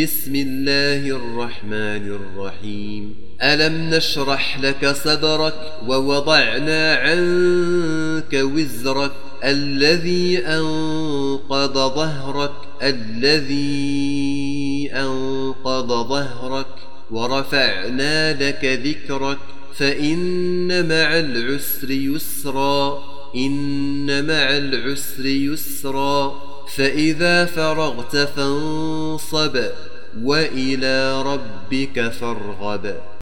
بسم الله الرحمن الرحيم ألم نشرح لك صدرك ووضعنا عنك وزرك الذي أنقض ظهرك ورفعنا لك ذكرك فإن مع العسر يسرا فإذا فرغت فانصب وإلى ربك فارغب.